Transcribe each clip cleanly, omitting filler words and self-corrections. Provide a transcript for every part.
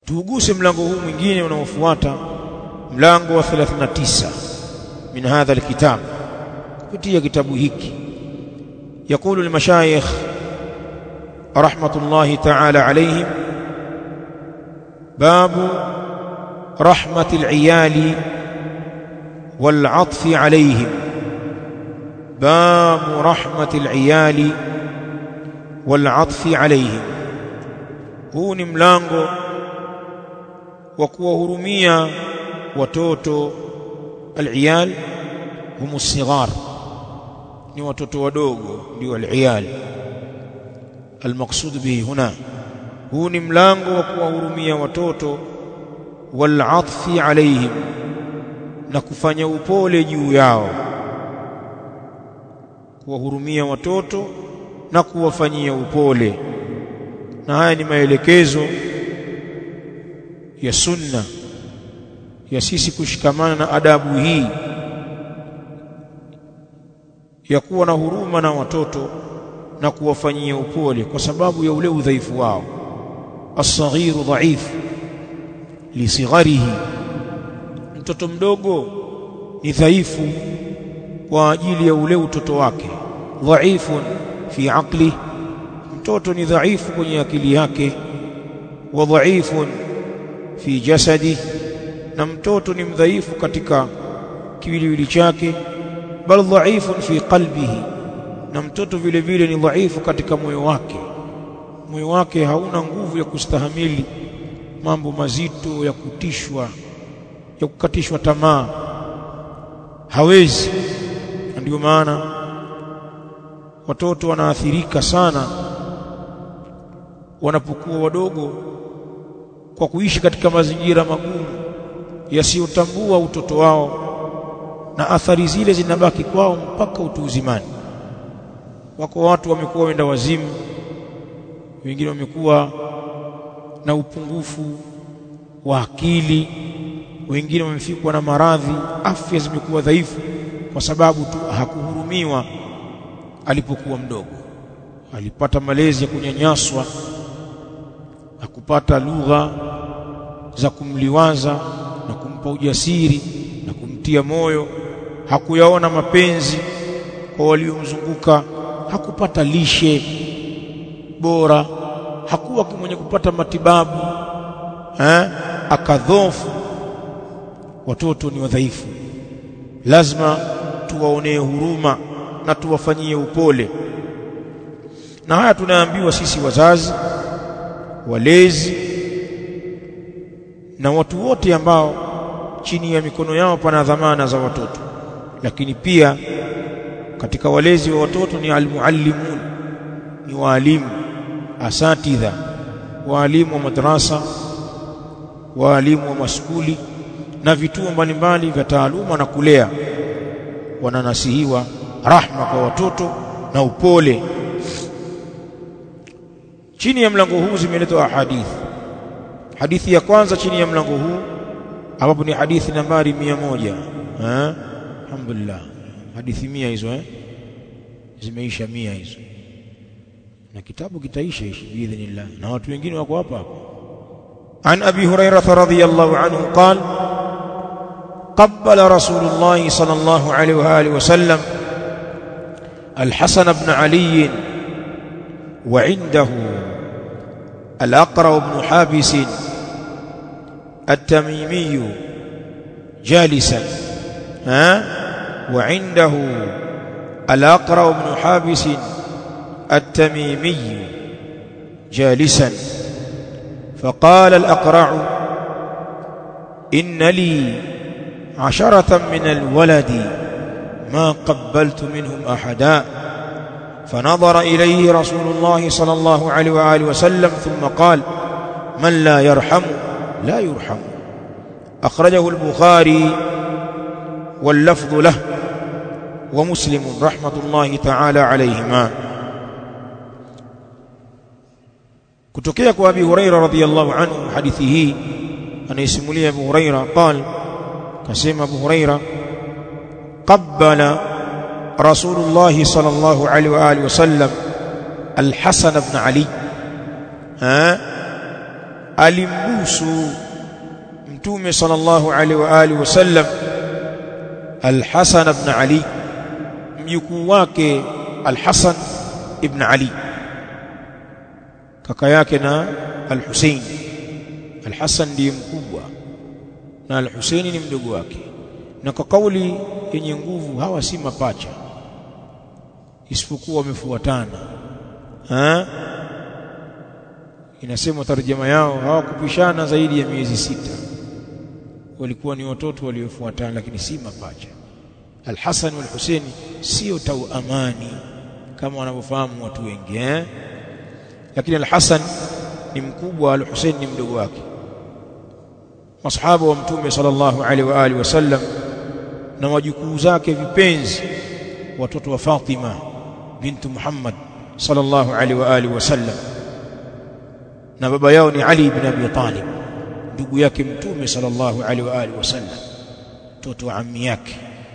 Tuuguse mlango huu mwingine unaofuata, mlango wa 39 min hadha alkitab, kupitia kitabu hiki. يقول المشايخ رحمة الله تعالى عليهم: باب رحمة العيال والعطف عليهم. باب رحمة العيال والعطف عليهم. huu ni mlango wa kuwahurumia watoto. Al-iyal hum as-sighar, ni watoto wadogo ndio al-iyal. Al-maqsud bihi huna, huu ni mlango wa kuwahurumia watoto, wal-atfi alayhim, na kufanya upole juu yao. Kuwahurumia watoto na kuwafanyia upole, na haya ni maelekezo ya sunna ya sisi kushikamana na adabu hii ya kuwa na huruma na watoto na kuwafanyia upole, kwa sababu ya ule udhaifu wao. As-saghiru dhaif li sigharihi, mtoto mdogo ni dhaifu kwa ajili ya ule utoto wake. Dhaifun fi aqli, mtoto ni dhaifu kwenye akili yake. Wa dhaifun fi jasadi, na mtoto ni mdhaifu katika kiwiliwili chake. Bal dhaifun fi qalbihi, na mtoto vile vile ni dhaifu katika moyo wake. Moyo wake hauna nguvu ya kustahamili mambo mazito ya kutishwa, ya kukatishwa tamaa, hawezi. Ndio maana watoto wanaathirika sana wanapokuwa wadogo kwa kuishi katika mazingira magumu yasiyotambua utoto wao, na athari zile zinabaki kwao mpaka utu uzimani. Wako watu wamekuwa wenda wazimu, wengine wamekuwa na upungufu wa akili, wengine wamefikwa na maradhi, afya zimekuwa dhaifu kwa sababu tu hakuhurumiwa alipokuwa mdogo. Alipata malezi ya kunyanyaswa, hakupata lugha za kumliwaza na kumpa ujasiri na kumtia moyo, hakuyaona mapenzi kwa waliomzunguka, hakupata lishe bora, hakuwa mwenye kupata matibabu, akadhofu. Watoto ni wadhaifu, lazima tuwaonee huruma na tuwafanyie upole. Na haya tunaambiwa sisi wazazi, walezi na watu wote ambao chini ya mikono yao pana dhamana za watoto. Lakini pia katika walezi wa watoto ni almuallimun, ni waalimu, asatidha, waalimu wa madrasa, waalimu wa maskuli na vituo mbalimbali vya taaluma na kulea. Wananasihiwa rahma kwa watoto na upole. Chini ya mlango huu zimeletwa hadithi. Hadithi ya kwanza chini ya mlango huu, ambapo ni hadithi nambari 100. Alhamdulillah, hadithi 100 hizo zimeisha 100 hizo, na kitabu kitaisha biidhnillah, na watu wengine wako hapa hapa. An Abi Hurairah radhiyallahu anhu qala: qabbala Rasulullah sallallahu alayhi wa alihi wasallam al-Hasan ibn Ali wa indahu al-Aqra ibn Habis at-Tamimi jalisan. وعنده الأقرع بن حابس التميمي جالسا، فقال الأقرع: إن لي 10 من الولد ما قبلت منهم أحدا. فنظر إليه رسول الله صلى الله عليه وآله وسلم ثم قال: من لا يرحم لا يرحم. أخرجه البخاري واللفظ له ومسلم رحمة الله تعالى عليهما. kutokea kwa Abi Hurairah radhiyallahu anhu, hadithi hii anaisimulia Abu Hurairah qala, kasema Abu Hurairah: qabbala Rasulullah sallallahu alaihi wa alihi wasallam al-Hasan ibn Ali. alimbusu mtume sallallahu alaihi wa alihi wasallam Al-Hasan ibn Ali, mjukuu wake Al-Hasan ibn Ali, kaka yake na Al-Husayn. Al-Hasan ndiye mkubwa na Al-Husayn ni mdogo wake, na kwa kauli yenye nguvu hawa si mapacha, isipokuwa wamefuatana. Inasema tarjama yao hawakupishana zaidi ya miezi 6, walikuwa ni watoto waliofuatana, lakini si mapacha. Al-Hasan wal Husayn sio tauamani kama wanavyofahamu watu wengi, lakini Al-Hasan ni mkubwa, Al-Husayn ni mdogo wake. Masahaba wa mtume sallallahu alaihi wa alihi wasallam na wajukuu zake vipenzi, watoto wa Fatima bintu Muhammad sallallahu alaihi wa alihi wasallam, na baba yao ni Ali ibn Abi Talib, ndugu yake mtume sallallahu alaihi wa alihi wasallam, mtoto wa ammi yake.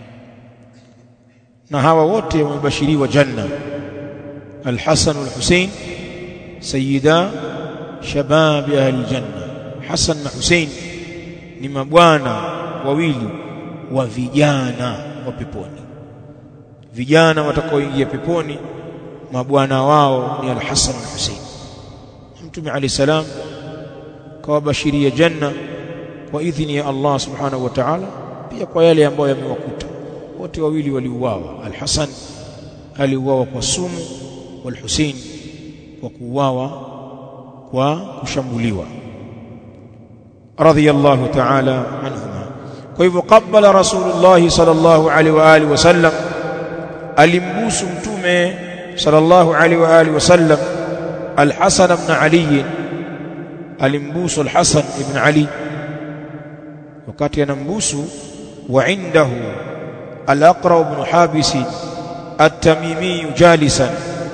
Na hawa wote wamebashiriwa janna. Al-Hasan wal Husayn sayyida shabab ahli janna. Hasan na Husayn ni mabwana wawili wa vijana wa peponi. Vijana watakaoingia peponi, mabwana wao ni Al-Hasan na Husayn. Mtume alayhi salam kawabashiria janna kwa idhini ya Allah subhanahu wa ta'ala, pia kwa yale ambayo yamewakuta. Wote wawili waliuawa. Al-Hasan aliuawa kwa sumu, wal Husayn kwa kuuawa kwa kushambuliwa, radhiyallahu ta'ala anhuma. Kwa hivyo qabbala Rasulullah sallallahu alaihi wa alihi wasallam, alimbusu mtume sallallahu alaihi wa alihi wasallam Al-Hasan ibn Ali, alimbusu Al-Hasan ibn Ali. Wakati anambusu, wa indahu Al-Aqra ibn Habis At-Tamimi jalisan,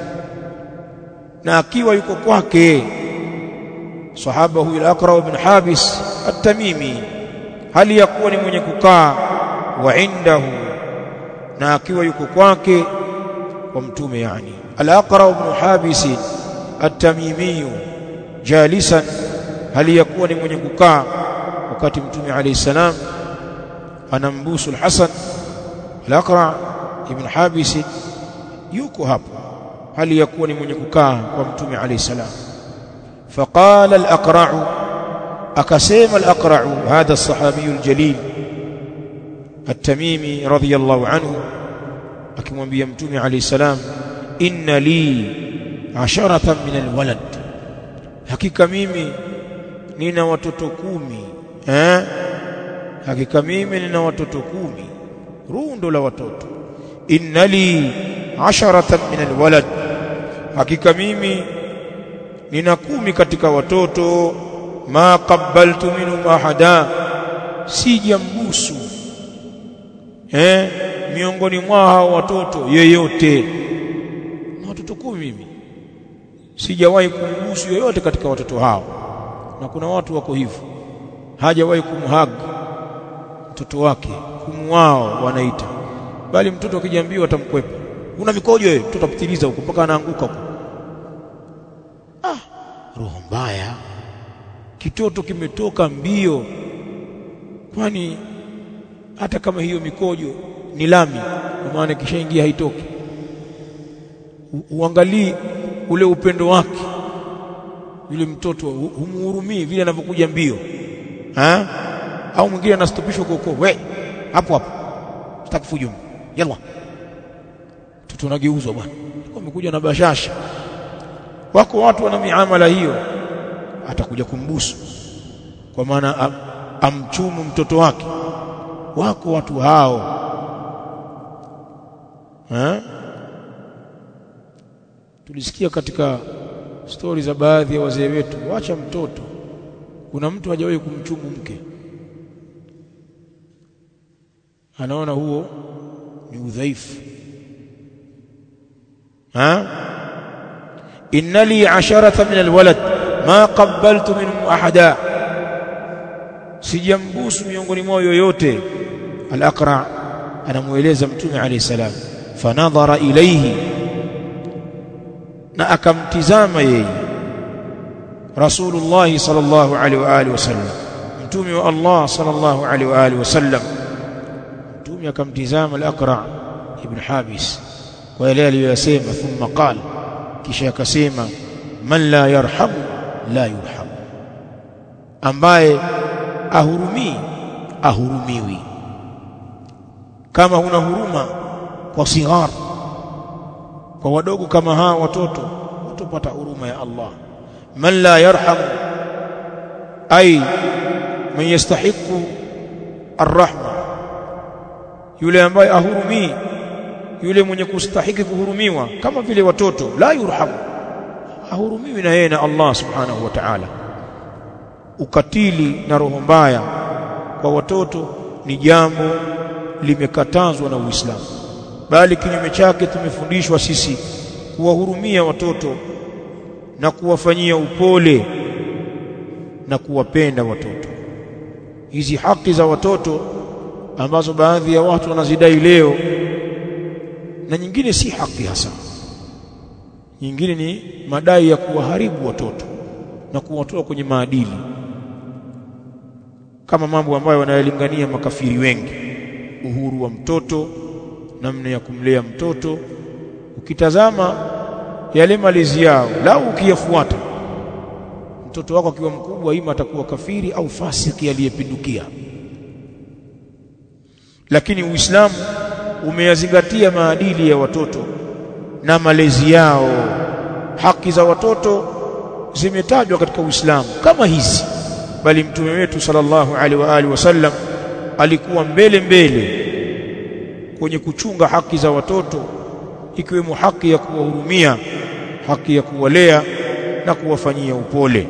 na akiwa yuko kwake sahaba huyu Al-Aqra ibn Habis At-Tamimi, hali ya kuwa ni mwenye kukaa. Wa indahu, na akiwa yuko kwake kwa mtume, yani Al-Aqra ibn Habis At-Tamimi jalisan, hali ya kuwa ni mwenye kukaa wakati mtume alayhi salam anambusu Al-Hasan. Al-Aqra ibn Habis yuko hapo hali ya kuwa ni mwenye kukaa kwa mtume alayhi salam. Faqala Al-Aqra, akasema Al-Aqra, hadha as-sahabi al-jalil At-Tamimi radhiyallahu anhu, akimwambia mtume alayhi salam, inna li 10 min al-walad, hakika mimi nina watoto 10. Hakika mimi nina watoto 10, rundo la watoto. Inna li 10 min al-walad, hakika mimi nina 10 katika watoto. Ma qabbaltu minhum ahada, sijambusu miongoni mwa hao watoto yeyote. Na watoto 10 mimi sijawahi kumbusu yoyote katika watoto hao. Na kuna watu wako hivyo, hajawahi kumhag mtoto wake, kumwao wanaita, bali mtoto akijiambiwa atamkwepa, una mikojo wewe, mtoto apitiliza huko mpaka anaanguka huko. Roho mbaya. Kitoto kimetoka mbio, kwani hata kama hiyo mikojo ni lami, kwa maana kishaingia haitoki. Uangalie ule upendo wake yule mtoto, humuhurumii vile anavyokuja mbio. Au mwingine anastopishwa huko, we hapo hapo, sitakufujo, yalla mtoto anageuzwa bwana, amekuja na bashasha. Wako watu wana miamala hiyo, atakuja kumbusu kwa maana amchumu mtoto wake. Wako watu hao. Tulisikia katika stori za baadhi ya wazee wetu, wacha mtoto, kuna mtu hajawahi kumchumu mke, anaona huo ni udhaifu. Inna li 10 min alwalad ma qabbaltu minhum ahada, sijambusu miongoni mwao yoyote. Al-Aqra anamueleza mtume alayhi salam, fanadhara ilayhi, na akamtizama yeye. Rasulullah sallallahu alaihi wa alihi wasallam, mtume wa Allah sallallahu alaihi wa alihi wasallam. Mtume akamtizama al-Aqra' ibn Habis kwa yale aliyosema, thumma qala, kisha akasema, man la yarham la yurham, ambaye ahurumiwi. Kama huna huruma kwa sighar, kwa wadogo kama hawa watoto, utapata huruma ya Allah. Man la yarham ay man yastahiqu arrahma, yule ambaye ahurumii, yule mwenye kustahiki kuhurumiwa kama vile watoto. La yurham, ahurumiwi na yeye na Allah subhanahu wa ta'ala. Ukatili na roho mbaya kwa watoto ni jambo limekatazwa na Uislamu, bali kinyume chake tumefundishwa sisi kuwahurumia watoto na kuwafanyia upole na kuwapenda watoto. Hizi haki za watoto ambazo baadhi ya watu wanazidai leo, na nyingine si haki hasa, nyingine ni madai ya kuwaharibu watoto na kuwatoa kwenye maadili, kama mambo ambayo wanayalingania makafiri wengi. Uhuru wa mtoto, namna ya kumlea mtoto. Ukitazama yale malezi yao, lau ukiyafuata, mtoto wako akiwa mkubwa ima atakuwa kafiri au fasiki aliyepindukia. Lakini Uislamu umeyazingatia maadili ya watoto na malezi yao. Haki za watoto zimetajwa katika Uislamu kama hizi, bali mtume wetu sallallahu alaihi wa alihi wasallam alikuwa mbele kwenye kuchunga haki za watoto, ikiwemo haki ya kuwahurumia, haki ya kuwalea na kuwafanyia upole.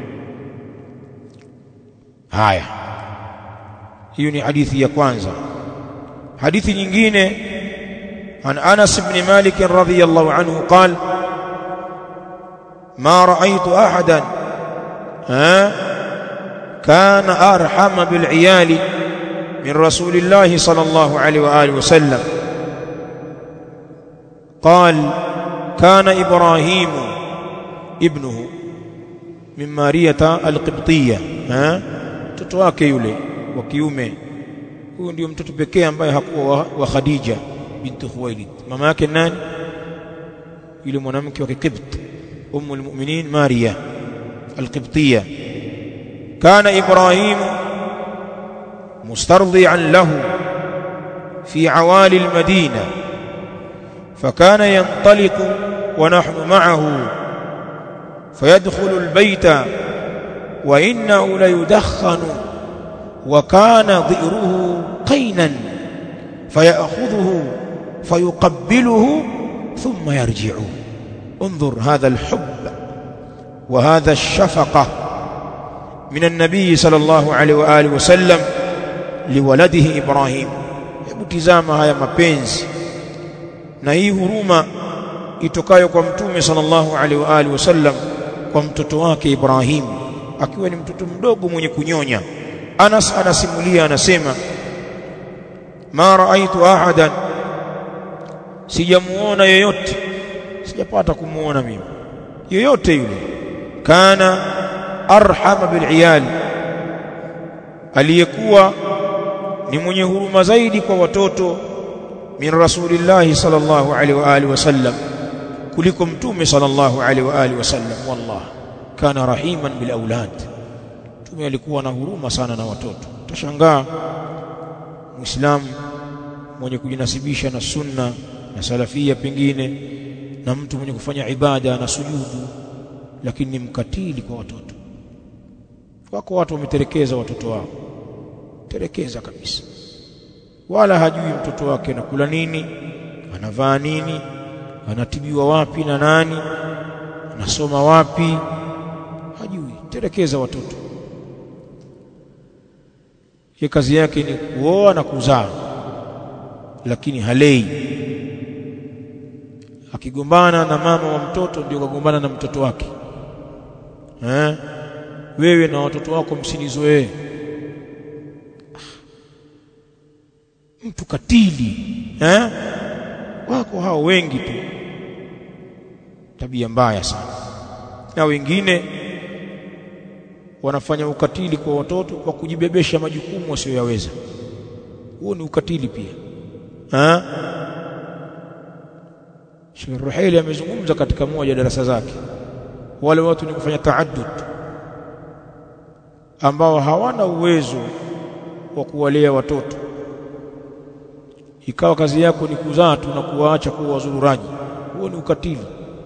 Haya, hiyo ni hadithi ya kwanza. Hadithi nyingine, an Anas ibn Malik radhiyallahu anhu qala, ma ra'aytu ahadan kana arhama bil iyali min rasulillahi sallallahu alayhi wa alihi wasallam. قال كان إبراهيم ابنه من مارية القبطية. mtoto wake yule wa kiume, huyo ndio mtoto pekee ambaye hakuwa wa Khadija binti Khuwailid. Mama yake nani? yule mwanamke wa Kiqibt, ummu almu'minin Maria alqibtiyya. Kana Ibrahim mustardi'an lahu fi awali almadina, فكان ينطلق ونحن معه فيدخل البيت وإنه ليدخن، وكان ضئره قينا فيأخذه فيقبله ثم يرجع. انظر هذا الحب وهذا الشفقة من النبي صلى الله عليه وآله وسلم لولده إبراهيم. ابتزام هيا mapenzi na hii huruma itokayo kwa mtume sallallahu alaihi wa alihi wasallam kwa mtoto wake Ibrahim akiwa ni mtoto mdogo mwenye kunyonya. Anas anasimulia, anasema, ma raaitu ahadan, sijamuona yoyote, sijapata kumuona mimi yoyote yule, kana arhama bil iyal, aliyekuwa ni mwenye huruma zaidi kwa watoto, min rasulillahi sallallahu alaihi wa alihi wasallam, kuliko mtume sallallahu alaihi wa alihi wasallam. Wallah, kana rahiman bil aulad, mtume alikuwa na huruma sana na watoto. Utashangaa muislamu mwenye kujinasibisha na sunna na salafia pengine, na mtu mwenye kufanya ibada na sujudu, lakini ni mkatili kwa watoto. Wako watu wameterekeza watoto wao, terekeza kabisa, wala hajui mtoto wake anakula nini, anavaa nini, anatibiwa wapi na nani, anasoma wapi, hajui. Terekeza watoto. Ye kazi yake ni kuoa na kuzaa, lakini halei. Akigombana na mama wa mtoto ndio kagombana na mtoto wake. Wewe na watoto wako msinizoee. Mtu katili, wako hao wengi tu, tabia mbaya sana. Na wengine wanafanya ukatili kwa watoto kwa kujibebesha majukumu wasioyaweza. Huo ni ukatili pia. Sheikh Ruhaili amezungumza katika moja darasa zake, wale watu ni kufanya taaddud ambao hawana uwezo wa kuwalea watoto, ikawa kazi yako ni kuzaa tu na kuwaacha kuwa wazururaji. Huo ni ukatili.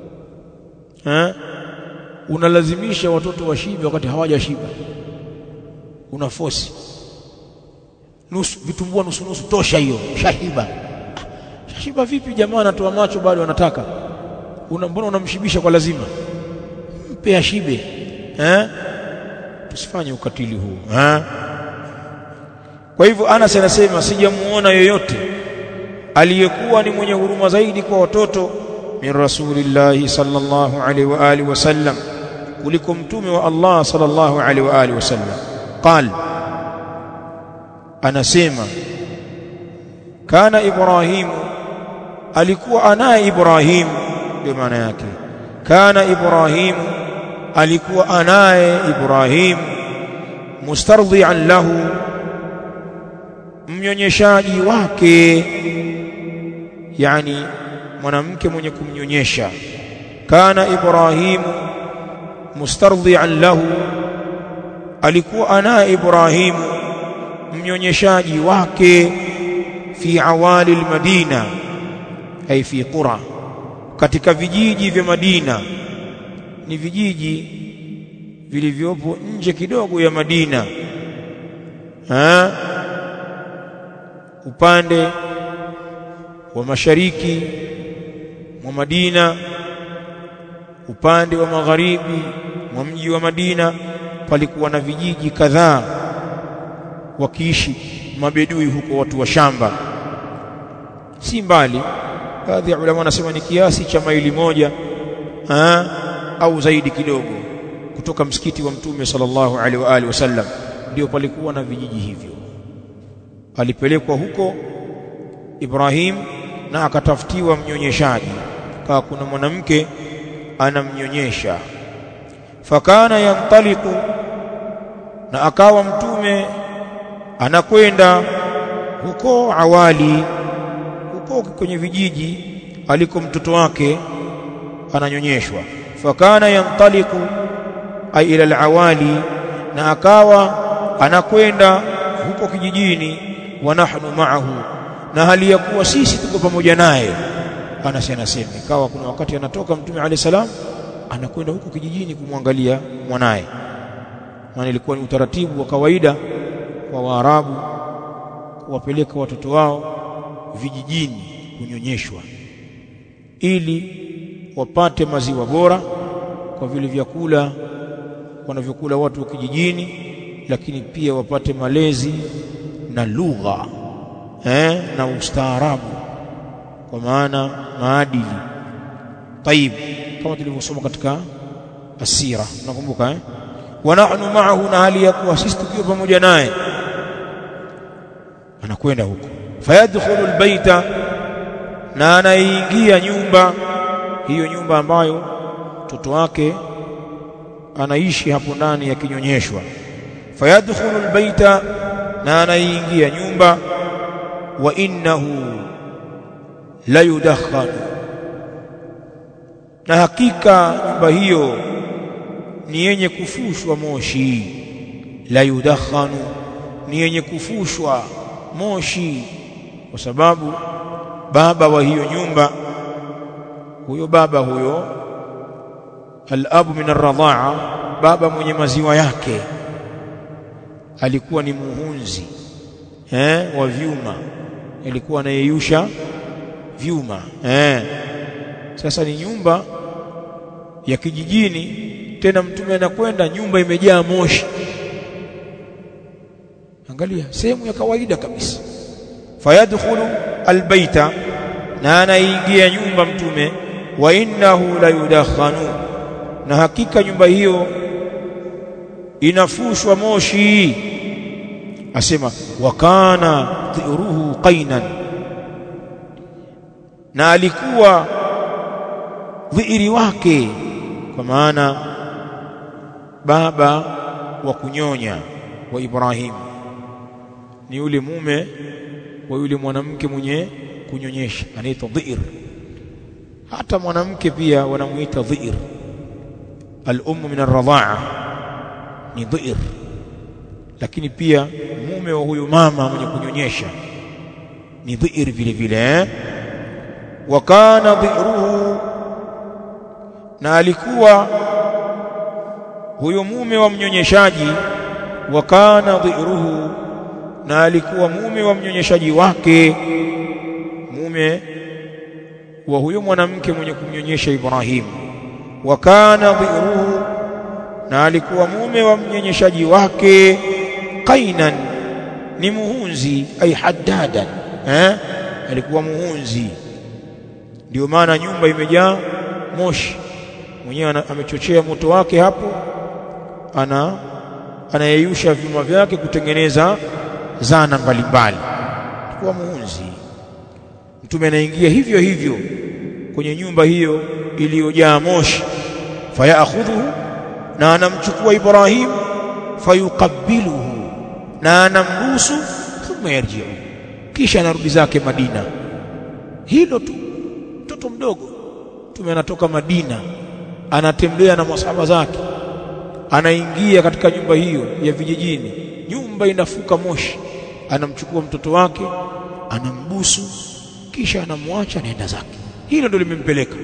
Unalazimisha watoto washibe wakati hawajashiba, una force nusu vitumbua nusu tosha, hiyo shahiba. Shahiba vipi jamaa, anatoa macho bado anataka? Mbona unamshibisha kwa lazima? Mpe ashibe. Tusifanye ukatili huu. Kwa hivyo Anas anasema sijamuona yoyote aliyekuwa ni mwenye huruma zaidi kwa watoto min Rasulillah sallallahu alaihi wa alihi wasallam, kuliko mtume wa Allah sallallahu alaihi wa alihi wasallam. Qal, anasema kana Ibrahim, alikuwa anaye Ibrahim, ndio maana yake kana Ibrahim, alikuwa anaye Ibrahim, mustardhi'an lahu, mnyonyeshaji wake, yani mwanamke mwenye kumnyonyesha. Kana Ibrahim mustardhi'an lahu, alikuwa anaye Ibrahim mnyonyeshaji wake, fi awali al-Madina, ay fi qura, katika vijiji vya Madina. Ni vijiji vilivyopo nje kidogo ya Madina, upande wa mashariki mwa Madina, upande wa magharibi mwa mji wa Madina palikuwa na vijiji kadhaa wakiishi mabedui huko, watu wa shamba. Si mbali, baadhi ya ulama wanasema ni kiasi cha maili moja au zaidi kidogo kutoka msikiti wa Mtume sallallahu alaihi wa alihi wasallam, ndio palikuwa na vijiji hivyo. Alipelekwa huko Ibrahim na akatafutiwa mnyonyeshaji, kama kuna mwanamke anamnyonyesha. Fakana yantaliqu, na akawa mtume anakwenda huko awali, huko kwenye vijiji aliko mtoto wake ananyonyeshwa. Fakana yantaliqu ay ila alawali, na akawa anakwenda huko kijijini. Wa nahnu ma'ahu, na hali ya kuwa sisi tuko pamoja naye. Anasema ikawa kuna wakati anatoka Mtume alayhi salam anakwenda huko kijijini kumwangalia mwanae, maana ilikuwa ni utaratibu wa kawaida kwa Waarabu kuwapeleka watoto wao vijijini kunyonyeshwa ili wapate maziwa bora, kwa vile vyakula wanavyokula watu wa kijijini, lakini pia wapate malezi na lugha na ustaarabu, kwa maana maadili طيب, kama tulivyosoma katika asira, nakumbuka wa nahnu ma'ahu, na hali ya kuwa sisi tukiwa pamoja naye. Anakwenda huko, fayadkhulu albayta, na anaingia nyumba hiyo, nyumba ambayo mtoto wake anaishi hapo ndani akinyonyeshwa. Fayadkhulu albayta, na anaingia nyumba. Wa innahu la yudakhanu, na hakika nyumba hiyo ni yenye kufushwa moshi. La yudakhanu, ni yenye kufushwa moshi, kwa sababu baba wa hiyo nyumba, huyo baba huyo al-abu min ar-radha'a, baba mwenye maziwa yake, alikuwa ni muhunzi wa vyuma, alikuwa anayeyusha vyuma. Sasa ni nyumba ya kijijini, tena mtume anakwenda, nyumba imejaa moshi. Angalia, sehemu ya kawaida kabisa. Fayadkhulu albayta, na anaingia nyumba mtume. Wa innahu la yudakhanu, na hakika nyumba hiyo inafushwa moshi. Asema wa kana dhiruhu qainan, na alikuwa dhiri wake, kwa maana baba wa kunyonya wa Ibrahim ni yule mume wa yule mwanamke mwenye kunyonyesha, anaitwa dhi'r. Hata mwanamke pia wanamuita dhi'r. Al-ummu min ar-radha'a ni dhi'r, lakini pia mume wa huyu mama mwenye kunyonyesha ni dhi'r vile vile. Wa kana dhi'ruhu, na alikuwa huyo mume wa mnyonyeshaji. Wa kana dhi'ruhu, na alikuwa mume wa mnyonyeshaji wake, mume wa huyo mwanamke mwenye kumnyonyesha Ibrahim. Wa kana dhi'ruhu, na alikuwa mume wa mnyonyeshaji wake. Qainan, ni muhunzi, ay haddadan, alikuwa muhunzi. Ndio maana nyumba imejaa moshi, mwenyewe amechochea moto wake hapo, anayeyusha vyuma vyake kutengeneza zana mbalimbali. Alikuwa muhunzi. Mtume anaingia hivyo hivyo kwenye nyumba hiyo iliyojaa moshi, fayakhudhuhu, na anamchukua Ibrahim, fayuqabbiluhu, na anambusu, thumma yarji'u, kisha anarudi zake Madina. Hilo tu, mtoto mdogo. Mtume anatoka Madina, anatembea na masahaba zake, anaingia katika nyumba hiyo ya vijijini, nyumba inafuka moshi, anamchukua mtoto wake, anambusu, kisha anamwacha, anaenda zake. Hilo ndio limempeleka.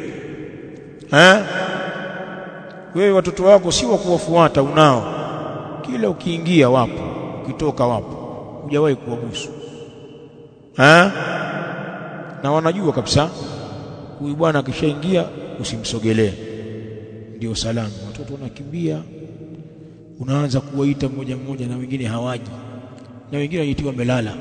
Wewe watoto wako si wa kuwafuata, unao kila ukiingia wapo, ukitoka wapo, hujawahi kuwabusu. Na wanajua kabisa huyu bwana akishaingia usimsogelee, ndio salamu. Watoto wanakimbia, unaanza kuwaita mmoja mmoja, na wengine hawaji, na wengine wanaitiwa melala.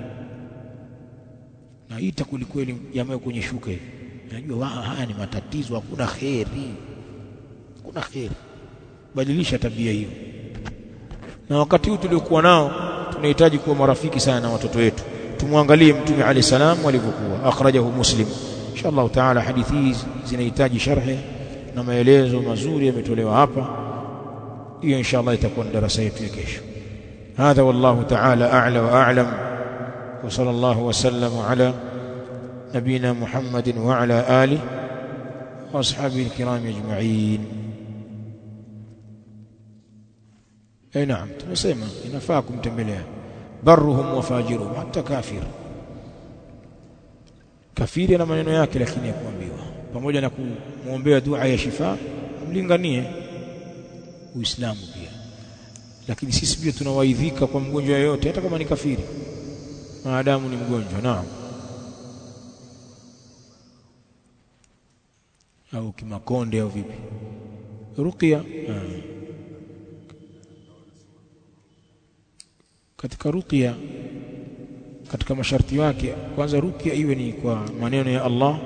Naita kulikweli jamaa kwenye shuka hivi, najua haya ni matatizo, hakuna kheri, hakuna kheri. Badilisha tabia hiyo. Na wakati huu tuliokuwa nao tunahitaji kuwa marafiki sana na watoto wetu. Tumwangalie Mtume alayhi salam alivyokuwa. Akhrajahu Muslim. Inshallah taala hadithi hizi zinahitaji sharhi na maelezo mazuri yametolewa hapa. Hiyo inshallah itakuwa darasa yetu ya kesho. Hadha wallahu taala a'la wa a'lam. Wa sallallahu wa sallama ala nabina Muhammadin wa ala alihi wa ashabihi alkiram ajma'in. Naam, tumesema inafaa kumtembelea barruhum wa fajiruhum, hata kafiri ana maneno yake, lakini yakuambiwa pamoja na kumuombea dua ya shifa, mlinganie Uislamu pia. Lakini sisi pia tunawaidhika kwa mgonjwa yote, hata kama ni kafiri, maadamu ni mgonjwa. Naam, au kimakonde au vipi, ruqya. Katika ruqya, katika masharti yake, kwanza ruqya iwe ni kwa maneno ya Allah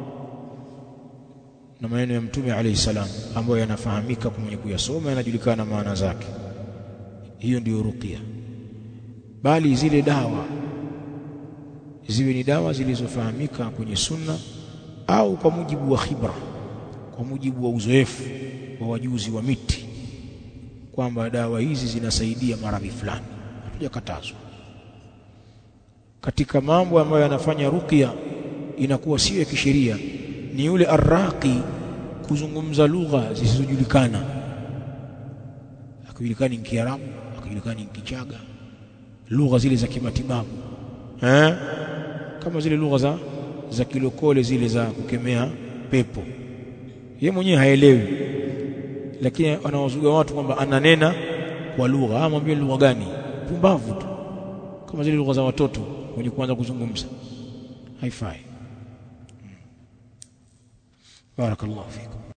na maneno ya Mtume alayhi salam, ambayo yanafahamika kwa mwenye kuyasoma, yanajulikana maana zake. Hiyo ndio ruqya. Bali zile dawa ziwe ni dawa zilizofahamika kwenye sunna, au kwa mujibu wa khibra, kwa mujibu wa uzoefu wa wajuzi wa miti, kwamba dawa hizi zinasaidia maradhi fulani. Hajakatazwa. Katika mambo ambayo yanafanya ruqya inakuwa sio ya kisheria ni yule arraqi kuzungumza lugha zisizojulikana, akijulikana ni Kiarabu, akijulikana ni Kichaga, lugha zile za kimatibabu, kama zile lugha za kilokole zile za kukemea pepo. Yeye mwenyewe haelewi, lakini anawazuga watu kwamba ananena kwa lugha. Amwambie lugha gani? Pumbavu tu, kama zile lugha za watoto wenye kuanza kuzungumza. Haifai. Barakallahu fikum.